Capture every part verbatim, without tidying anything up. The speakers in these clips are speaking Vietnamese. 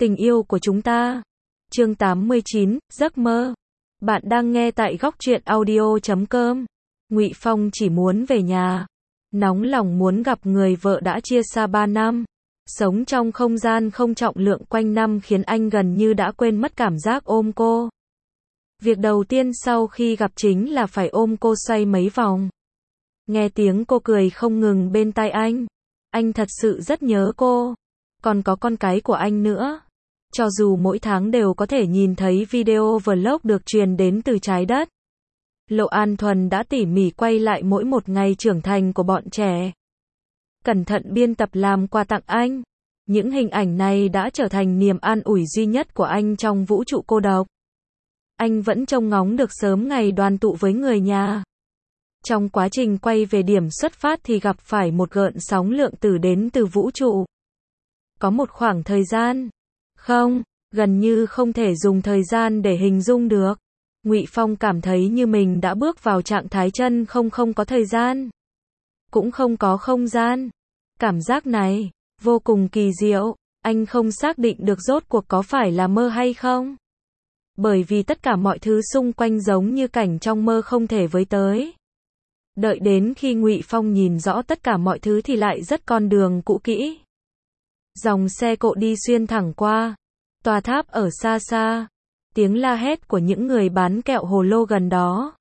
Tình yêu của chúng ta. Chương tám mươi chín, giấc mơ. Bạn đang nghe tại góc truyện audio chấm com. Ngụy Phong chỉ muốn về nhà, nóng lòng muốn gặp người vợ đã chia xa ba năm. Sống trong không gian không trọng lượng quanh năm khiến anh gần như đã quên mất cảm giác ôm cô. Việc đầu tiên sau khi gặp chính là phải ôm cô xoay mấy vòng. Nghe tiếng cô cười không ngừng bên tai anh. Anh thật sự rất nhớ cô. Còn có con cái của anh nữa. Cho dù mỗi tháng đều có thể nhìn thấy video vlog được truyền đến từ trái đất. Lộ An Thuần đã tỉ mỉ quay lại mỗi một ngày trưởng thành của bọn trẻ. Cẩn thận biên tập làm quà tặng anh. Những hình ảnh này đã trở thành niềm an ủi duy nhất của anh trong vũ trụ cô độc. Anh vẫn trông ngóng được sớm ngày đoàn tụ với người nhà. Trong quá trình quay về điểm xuất phát thì gặp phải một gợn sóng lượng tử đến từ vũ trụ. Có một khoảng thời gian, không, gần như không thể dùng thời gian để hình dung được. Ngụy Phong cảm thấy như mình đã bước vào trạng thái chân không không có thời gian, cũng không có không gian. Cảm giác này, vô cùng kỳ diệu, anh không xác định được rốt cuộc có phải là mơ hay không. Bởi vì tất cả mọi thứ xung quanh giống như cảnh trong mơ không thể với tới. Đợi đến khi Ngụy Phong nhìn rõ tất cả mọi thứ thì lại rất con đường cũ kỹ. Dòng xe cộ đi xuyên thẳng qua. Tòa tháp ở xa xa. Tiếng la hét của những người bán kẹo hồ lô gần đó.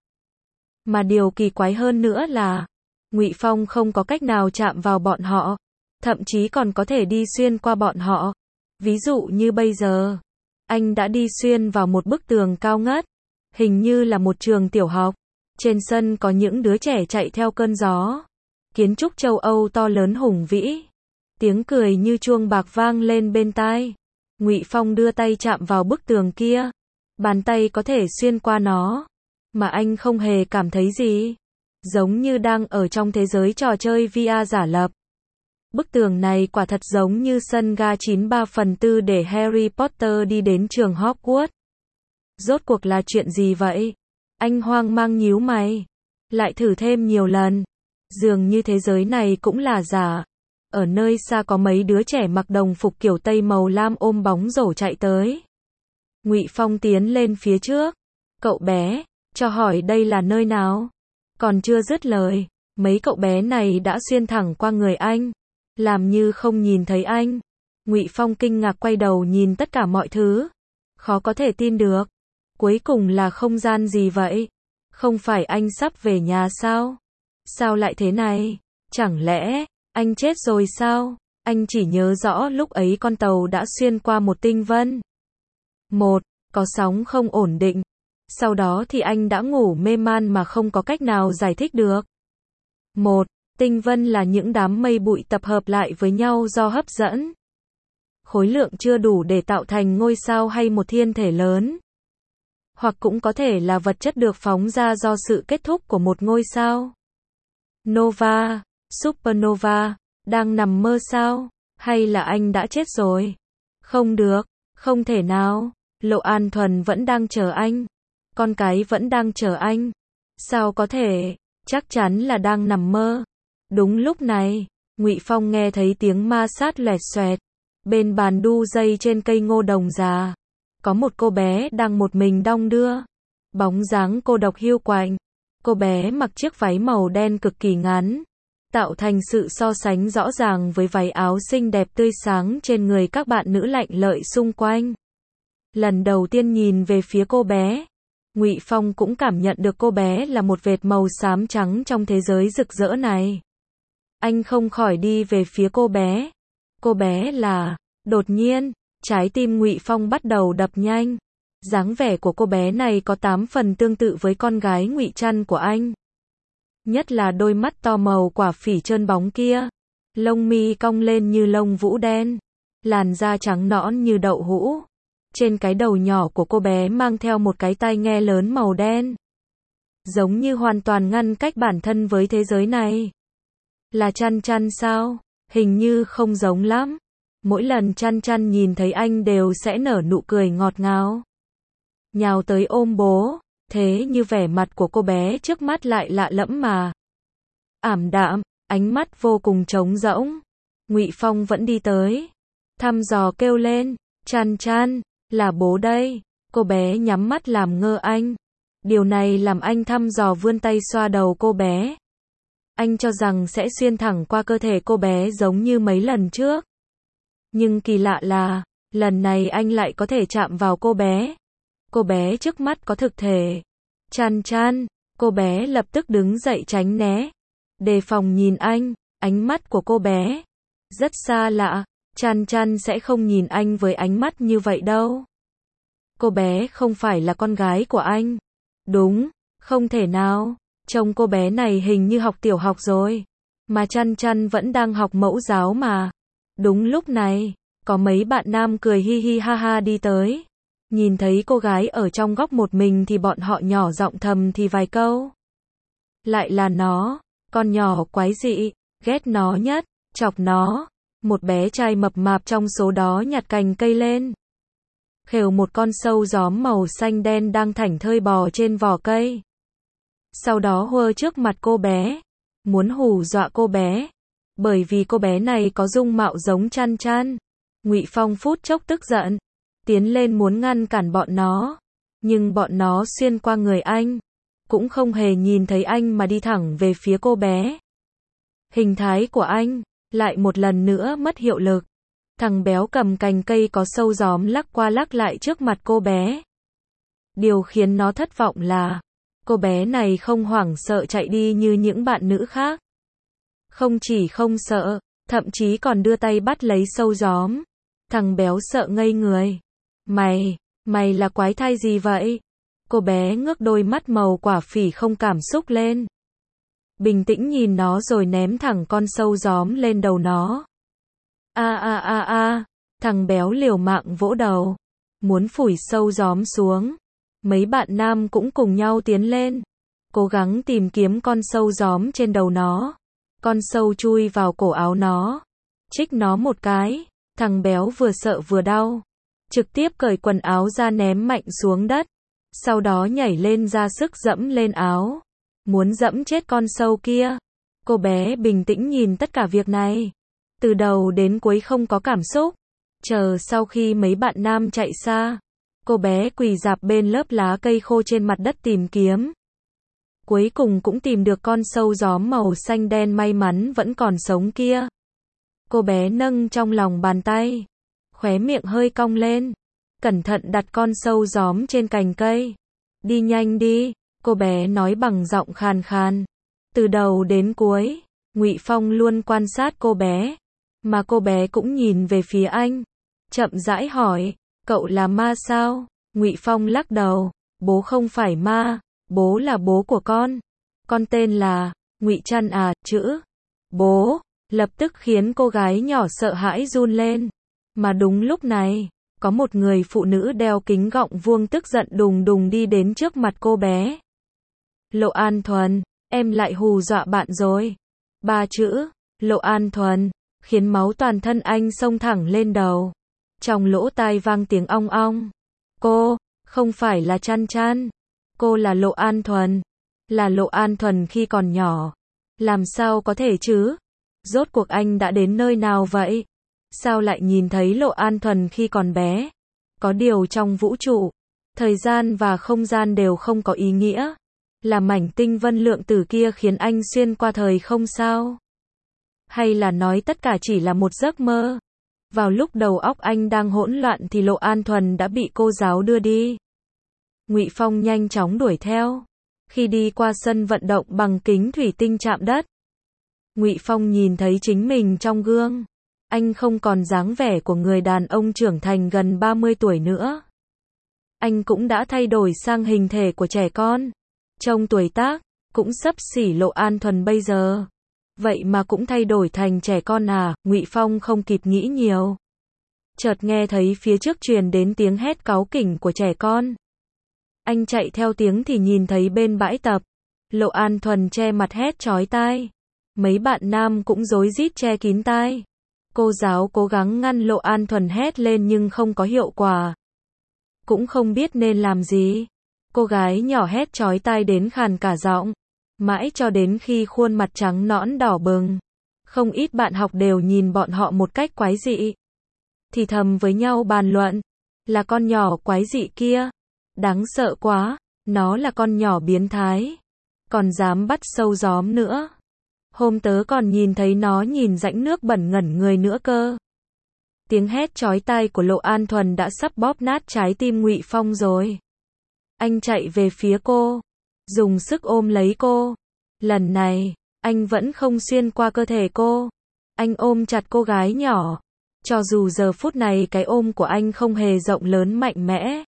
Mà điều kỳ quái hơn nữa là Ngụy Phong không có cách nào chạm vào bọn họ. Thậm chí còn có thể đi xuyên qua bọn họ. Ví dụ như bây giờ, anh đã đi xuyên vào một bức tường cao ngất. Hình như là một trường tiểu học. Trên sân có những đứa trẻ chạy theo cơn gió. Kiến trúc châu Âu to lớn hùng vĩ. Tiếng cười như chuông bạc vang lên bên tai. Ngụy Phong đưa tay chạm vào bức tường kia. Bàn tay có thể xuyên qua nó. Mà anh không hề cảm thấy gì. Giống như đang ở trong thế giới trò chơi vê rờ giả lập. Bức tường này quả thật giống như sân ga chín ba phần tư để Harry Potter đi đến trường Hogwarts. Rốt cuộc là chuyện gì vậy? Anh hoang mang nhíu mày. Lại thử thêm nhiều lần. Dường như thế giới này cũng là giả. Ở nơi xa có mấy đứa trẻ mặc đồng phục kiểu Tây màu lam ôm bóng rổ chạy tới. Ngụy Phong tiến lên phía trước. Cậu bé, cho hỏi đây là nơi nào? Còn chưa dứt lời, mấy cậu bé này đã xuyên thẳng qua người anh. Làm như không nhìn thấy anh. Ngụy Phong kinh ngạc quay đầu nhìn tất cả mọi thứ. Khó có thể tin được. Cuối cùng là không gian gì vậy? Không phải anh sắp về nhà sao? Sao lại thế này? Chẳng lẽ anh chết rồi sao? Anh chỉ nhớ rõ lúc ấy con tàu đã xuyên qua một tinh vân. Một, có sóng không ổn định. Sau đó thì anh đã ngủ mê man mà không có cách nào giải thích được. Một, tinh vân là những đám mây bụi tập hợp lại với nhau do hấp dẫn. Khối lượng chưa đủ để tạo thành ngôi sao hay một thiên thể lớn. Hoặc cũng có thể là vật chất được phóng ra do sự kết thúc của một ngôi sao. Nova, supernova, đang nằm mơ sao? Hay là anh đã chết rồi? Không được, không thể nào. Lộ An Thuần vẫn đang chờ anh. Con cái vẫn đang chờ anh. Sao có thể? Chắc chắn là đang nằm mơ. Đúng lúc này, Ngụy Phong nghe thấy tiếng ma sát loẹt xoẹt. Bên bàn đu dây trên cây ngô đồng già. Có một cô bé đang một mình đong đưa. Bóng dáng cô độc hiu quạnh. Cô bé mặc chiếc váy màu đen cực kỳ ngắn. Tạo thành sự so sánh rõ ràng với váy áo xinh đẹp tươi sáng trên người các bạn nữ lạnh lợi xung quanh. Lần đầu tiên nhìn về phía cô bé, Ngụy Phong cũng cảm nhận được cô bé là một vệt màu xám trắng trong thế giới rực rỡ này. Anh không khỏi đi về phía cô bé. Cô bé là... Đột nhiên, trái tim Ngụy Phong bắt đầu đập nhanh. Dáng vẻ của cô bé này có tám phần tương tự với con gái Ngụy Trăn của anh. Nhất là đôi mắt to màu quả phỉ trơn bóng kia. Lông mi cong lên như lông vũ đen. Làn da trắng nõn như đậu hũ. Trên cái đầu nhỏ của cô bé mang theo một cái tai nghe lớn màu đen. Giống như hoàn toàn ngăn cách bản thân với thế giới này. Là Trăn Trăn sao? Hình như không giống lắm. Mỗi lần Trăn Trăn nhìn thấy anh đều sẽ nở nụ cười ngọt ngào. Nhào tới ôm bố. Thế như vẻ mặt của cô bé trước mắt lại lạ lẫm mà. Ảm đạm, ánh mắt vô cùng trống rỗng. Ngụy Phong vẫn đi tới. Thăm dò kêu lên. Chan Chan, là bố đây. Cô bé nhắm mắt làm ngơ anh. Điều này làm anh thăm dò vươn tay xoa đầu cô bé. Anh cho rằng sẽ xuyên thẳng qua cơ thể cô bé giống như mấy lần trước. Nhưng kỳ lạ là, lần này anh lại có thể chạm vào cô bé. Cô bé trước mắt có thực thể. Chan Chan, cô bé lập tức đứng dậy tránh né. Đề phòng nhìn anh, ánh mắt của cô bé rất xa lạ. Chan Chan sẽ không nhìn anh với ánh mắt như vậy đâu. Cô bé không phải là con gái của anh. Đúng, không thể nào. Trông cô bé này hình như học tiểu học rồi. Mà Chan Chan vẫn đang học mẫu giáo mà. Đúng lúc này, có mấy bạn nam cười hi hi ha ha đi tới. Nhìn thấy cô gái ở trong góc một mình thì bọn họ nhỏ giọng thầm thì vài câu. Lại là nó, con nhỏ quái dị, ghét nó nhất, chọc nó. Một bé trai mập mạp trong số đó nhặt cành cây lên. Khều một con sâu gióm màu xanh đen đang thảnh thơi bò trên vỏ cây. Sau đó hơ trước mặt cô bé, muốn hù dọa cô bé, bởi vì cô bé này có dung mạo giống Chan Chan. Ngụy Phong phút chốc tức giận, tiến lên muốn ngăn cản bọn nó, nhưng bọn nó xuyên qua người anh, cũng không hề nhìn thấy anh mà đi thẳng về phía cô bé. Hình thái của anh lại một lần nữa mất hiệu lực. Thằng béo cầm cành cây có sâu gióm lắc qua lắc lại trước mặt cô bé. Điều khiến nó thất vọng là, cô bé này không hoảng sợ chạy đi như những bạn nữ khác. Không chỉ không sợ, thậm chí còn đưa tay bắt lấy sâu gióm. Thằng béo sợ ngây người. Mày, mày là quái thai gì vậy? Cô bé ngước đôi mắt màu quả phỉ không cảm xúc lên. Bình tĩnh nhìn nó rồi ném thẳng con sâu gióm lên đầu nó. A a a a, thằng béo liều mạng vỗ đầu, muốn phủi sâu gióm xuống. Mấy bạn nam cũng cùng nhau tiến lên, cố gắng tìm kiếm con sâu gióm trên đầu nó. Con sâu chui vào cổ áo nó, chích nó một cái, thằng béo vừa sợ vừa đau, trực tiếp cởi quần áo ra ném mạnh xuống đất, sau đó nhảy lên ra sức dẫm lên áo, muốn dẫm chết con sâu kia. Cô bé bình tĩnh nhìn tất cả việc này, từ đầu đến cuối không có cảm xúc, chờ sau khi mấy bạn nam chạy xa, cô bé quỳ rạp bên lớp lá cây khô trên mặt đất tìm kiếm. Cuối cùng cũng tìm được con sâu gióm màu xanh đen may mắn vẫn còn sống kia. Cô bé nâng trong lòng bàn tay, khóe miệng hơi cong lên, cẩn thận đặt con sâu gióm trên cành cây. Đi nhanh đi, cô bé nói bằng giọng khàn khàn. Từ đầu đến cuối, Ngụy Phong luôn quan sát cô bé, mà cô bé cũng nhìn về phía anh, chậm rãi hỏi, cậu là ma sao? Ngụy Phong lắc đầu, bố không phải ma, bố là bố của con. Con tên là Ngụy Chan à, chữ bố lập tức khiến cô gái nhỏ sợ hãi run lên. Mà đúng lúc này, có một người phụ nữ đeo kính gọng vuông tức giận đùng đùng đi đến trước mặt cô bé. Lộ An Thuần, em lại hù dọa bạn rồi. Ba chữ, Lộ An Thuần, khiến máu toàn thân anh xông thẳng lên đầu. Trong lỗ tai vang tiếng ong ong. Cô, không phải là Chan Chan. Cô là Lộ An Thuần. Là Lộ An Thuần khi còn nhỏ. Làm sao có thể chứ? Rốt cuộc anh đã đến nơi nào vậy? Sao lại nhìn thấy Lộ An Thuần khi còn bé? Có điều trong vũ trụ, thời gian và không gian đều không có ý nghĩa. Là mảnh tinh vân lượng tử kia khiến anh xuyên qua thời không sao? Hay là nói tất cả chỉ là một giấc mơ? Vào lúc đầu óc anh đang hỗn loạn thì Lộ An Thuần đã bị cô giáo đưa đi. Ngụy Phong nhanh chóng đuổi theo. Khi đi qua sân vận động bằng kính thủy tinh chạm đất, Ngụy Phong nhìn thấy chính mình trong gương. Anh không còn dáng vẻ của người đàn ông trưởng thành gần ba mươi tuổi nữa. Anh cũng đã thay đổi sang hình thể của trẻ con. Trông tuổi tác, cũng xấp xỉ Lộ An Thuần bây giờ. Vậy mà cũng thay đổi thành trẻ con à? Ngụy Phong không kịp nghĩ nhiều. Chợt nghe thấy phía trước truyền đến tiếng hét cáu kỉnh của trẻ con. Anh chạy theo tiếng thì nhìn thấy bên bãi tập, Lộ An Thuần che mặt hét chói tai. Mấy bạn nam cũng rối rít che kín tai. Cô giáo cố gắng ngăn Lộ An Thuần hét lên nhưng không có hiệu quả. Cũng không biết nên làm gì. Cô gái nhỏ hét chói tai đến khàn cả giọng, mãi cho đến khi khuôn mặt trắng nõn đỏ bừng. Không ít bạn học đều nhìn bọn họ một cách quái dị. thì thầm với nhau bàn luận. Là con nhỏ quái dị kia. Đáng sợ quá, nó là con nhỏ biến thái. Còn dám bắt sâu gióm nữa. Hôm tớ còn nhìn thấy nó nhìn rãnh nước bẩn ngẩn người nữa cơ. Tiếng hét chói tai của Lộ An Thuần đã sắp bóp nát trái tim Ngụy Phong rồi. Anh chạy về phía cô, dùng sức ôm lấy cô. Lần này, anh vẫn không xuyên qua cơ thể cô. Anh ôm chặt cô gái nhỏ. Cho dù giờ phút này cái ôm của anh không hề rộng lớn mạnh mẽ.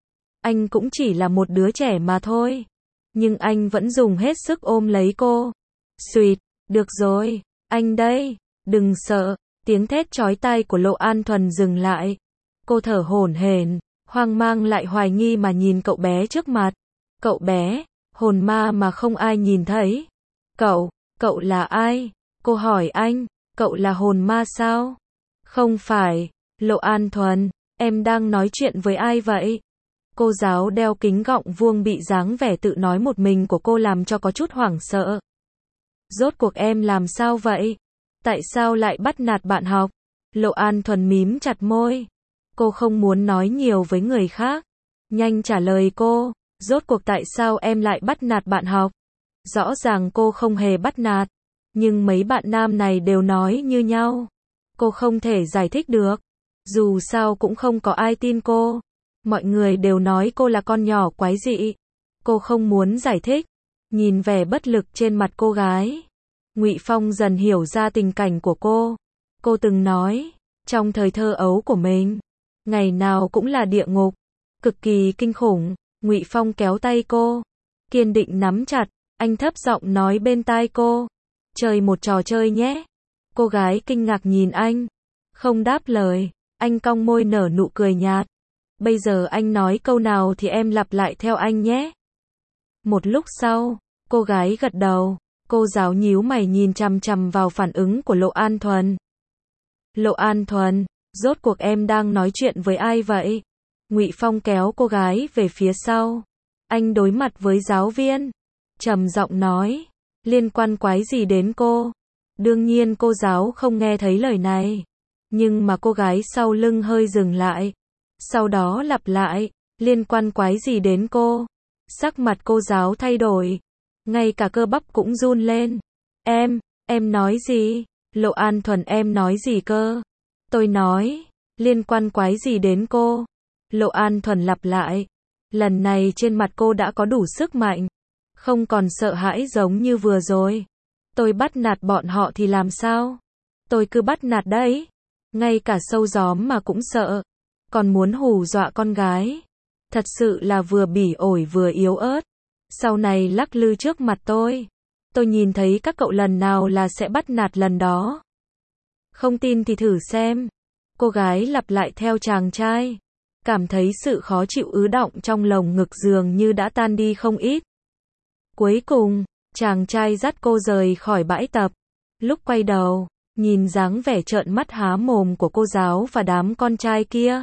Anh cũng chỉ là một đứa trẻ mà thôi. Nhưng anh vẫn dùng hết sức ôm lấy cô. Xuyệt, được rồi, anh đây, đừng sợ. Tiếng thét chói tai của Lộ An Thuần dừng lại. Cô thở hổn hển, hoang mang lại hoài nghi mà nhìn cậu bé trước mặt. Cậu bé, hồn ma mà không ai nhìn thấy. Cậu, cậu là ai? Cô hỏi anh, cậu là hồn ma sao? Không phải, Lộ An Thuần, em đang nói chuyện với ai vậy? Cô giáo đeo kính gọng vuông bị dáng vẻ tự nói một mình của cô làm cho có chút hoảng sợ. Rốt cuộc em làm sao vậy? Tại sao lại bắt nạt bạn học? Lộ An Thuần mím chặt môi. Cô không muốn nói nhiều với người khác. Nhanh trả lời cô, rốt cuộc tại sao em lại bắt nạt bạn học? Rõ ràng cô không hề bắt nạt. Nhưng mấy bạn nam này đều nói như nhau. Cô không thể giải thích được. Dù sao cũng không có ai tin cô. Mọi người đều nói cô là con nhỏ quái dị. Cô không muốn giải thích. Nhìn vẻ bất lực trên mặt cô gái. Ngụy Phong dần hiểu ra tình cảnh của cô. Cô từng nói, trong thời thơ ấu của mình, ngày nào cũng là địa ngục, cực kỳ kinh khủng. Ngụy Phong kéo tay cô, kiên định nắm chặt, anh thấp giọng nói bên tai cô, chơi một trò chơi nhé. Cô gái kinh ngạc nhìn anh, không đáp lời, anh cong môi nở nụ cười nhạt. Bây giờ anh nói câu nào thì em lặp lại theo anh nhé. Một lúc sau, cô gái gật đầu. Cô giáo nhíu mày nhìn chằm chằm vào phản ứng của Lộ An Thuần. Lộ An Thuần, rốt cuộc em đang nói chuyện với ai vậy? Ngụy Phong kéo cô gái về phía sau. Anh đối mặt với giáo viên, trầm giọng nói, liên quan quái gì đến cô? Đương nhiên cô giáo không nghe thấy lời này. Nhưng mà cô gái sau lưng hơi dừng lại. Sau đó lặp lại, liên quan quái gì đến cô? Sắc mặt cô giáo thay đổi. Ngay cả cơ bắp cũng run lên. Em, em nói gì? Lộ An Thuần em nói gì cơ? Tôi nói, liên quan quái gì đến cô? Lộ An Thuần lặp lại. Lần này trên mặt cô đã có đủ sức mạnh. Không còn sợ hãi giống như vừa rồi. Tôi bắt nạt bọn họ thì làm sao? Tôi cứ bắt nạt đấy. Ngay cả sâu gióm mà cũng sợ. Còn muốn hù dọa con gái. Thật sự là vừa bỉ ổi vừa yếu ớt. Sau này lắc lư trước mặt tôi. Tôi nhìn thấy các cậu lần nào là sẽ bắt nạt lần đó. Không tin thì thử xem. Cô gái lặp lại theo chàng trai. Cảm thấy sự khó chịu ứ đọng trong lồng ngực dường như đã tan đi không ít. Cuối cùng, chàng trai dắt cô rời khỏi bãi tập. Lúc quay đầu, nhìn dáng vẻ trợn mắt há mồm của cô giáo và đám con trai kia.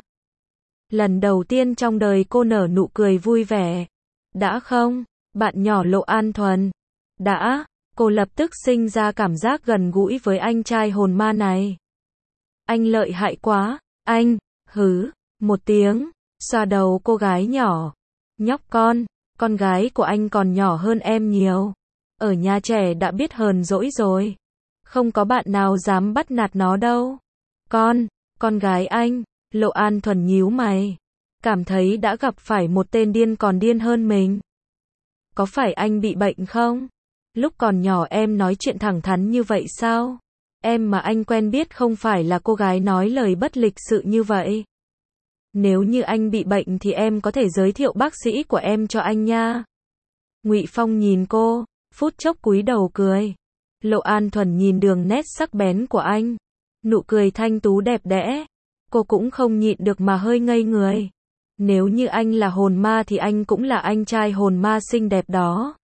Lần đầu tiên trong đời cô nở nụ cười vui vẻ. Đã không? Bạn nhỏ Lộ An Thuần. Đã, cô lập tức sinh ra cảm giác gần gũi với anh trai hồn ma này. Anh lợi hại quá, anh, hứ, một tiếng, xoa đầu cô gái nhỏ. Nhóc con, con gái của anh còn nhỏ hơn em nhiều. Ở nhà trẻ đã biết hờn dỗi rồi. Không có bạn nào dám bắt nạt nó đâu. Con, con gái anh, Lộ An Thuần nhíu mày. Cảm thấy đã gặp phải một tên điên còn điên hơn mình. Có phải anh bị bệnh không? Lúc còn nhỏ em nói chuyện thẳng thắn như vậy sao? Em mà anh quen biết không phải là cô gái nói lời bất lịch sự như vậy. Nếu như anh bị bệnh thì em có thể giới thiệu bác sĩ của em cho anh nha. Ngụy Phong nhìn cô, phút chốc cúi đầu cười. Lộ An Thuần nhìn đường nét sắc bén của anh. Nụ cười thanh tú đẹp đẽ. Cô cũng không nhịn được mà hơi ngây người. Nếu như anh là hồn ma thì anh cũng là anh trai hồn ma xinh đẹp đó.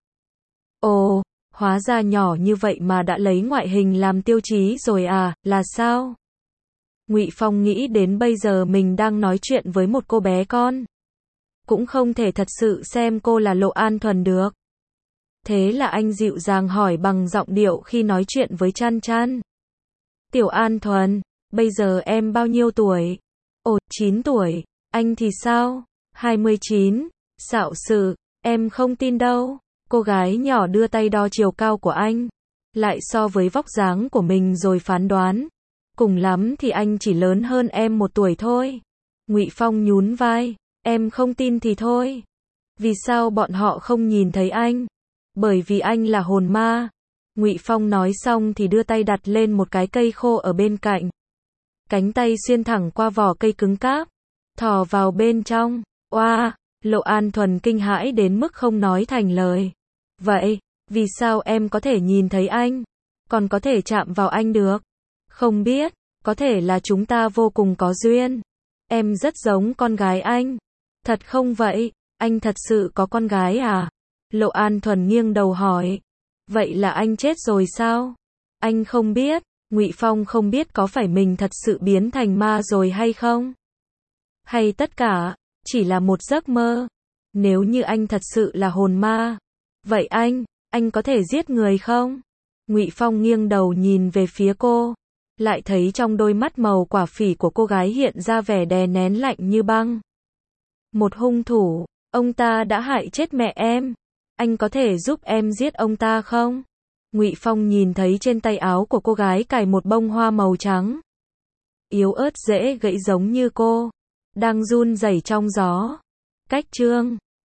Ồ, hóa ra nhỏ như vậy mà đã lấy ngoại hình làm tiêu chí rồi à, là sao? Ngụy Phong nghĩ đến bây giờ mình đang nói chuyện với một cô bé con. Cũng không thể thật sự xem cô là Lộ An Thuần được. Thế là anh dịu dàng hỏi bằng giọng điệu khi nói chuyện với Chan Chan. Tiểu An Thuần, bây giờ em bao nhiêu tuổi? Ồ, chín tuổi, anh thì sao? hai mươi chín, xạo sự, em không tin đâu. Cô gái nhỏ đưa tay đo chiều cao của anh, lại so với vóc dáng của mình rồi phán đoán. Cùng lắm thì anh chỉ lớn hơn em một tuổi thôi. Ngụy Phong nhún vai, em không tin thì thôi. Vì sao bọn họ không nhìn thấy anh? Bởi vì anh là hồn ma. Ngụy Phong nói xong thì đưa tay đặt lên một cái cây khô ở bên cạnh. Cánh tay xuyên thẳng qua vỏ cây cứng cáp, thò vào bên trong. Oa, Lộ An Thuần kinh hãi đến mức không nói thành lời. Vậy, vì sao em có thể nhìn thấy anh, còn có thể chạm vào anh được? Không biết, có thể là chúng ta vô cùng có duyên. Em rất giống con gái anh. Thật không vậy? Anh thật sự có con gái à? Lộ An Thuần nghiêng đầu hỏi. Vậy là anh chết rồi sao? Anh không biết. Ngụy Phong không biết có phải mình thật sự biến thành ma rồi hay không? Hay tất cả chỉ là một giấc mơ? Nếu như anh thật sự là hồn ma, vậy anh, anh có thể giết người không? Ngụy Phong nghiêng đầu nhìn về phía cô, lại thấy trong đôi mắt màu quả phỉ của cô gái hiện ra vẻ đè nén lạnh như băng. Một hung thủ, ông ta đã hại chết mẹ em. Anh có thể giúp em giết ông ta không? Ngụy Phong nhìn thấy trên tay áo của cô gái cài một bông hoa màu trắng. Yếu ớt dễ gãy giống như cô, đang run rẩy trong gió. Cách chương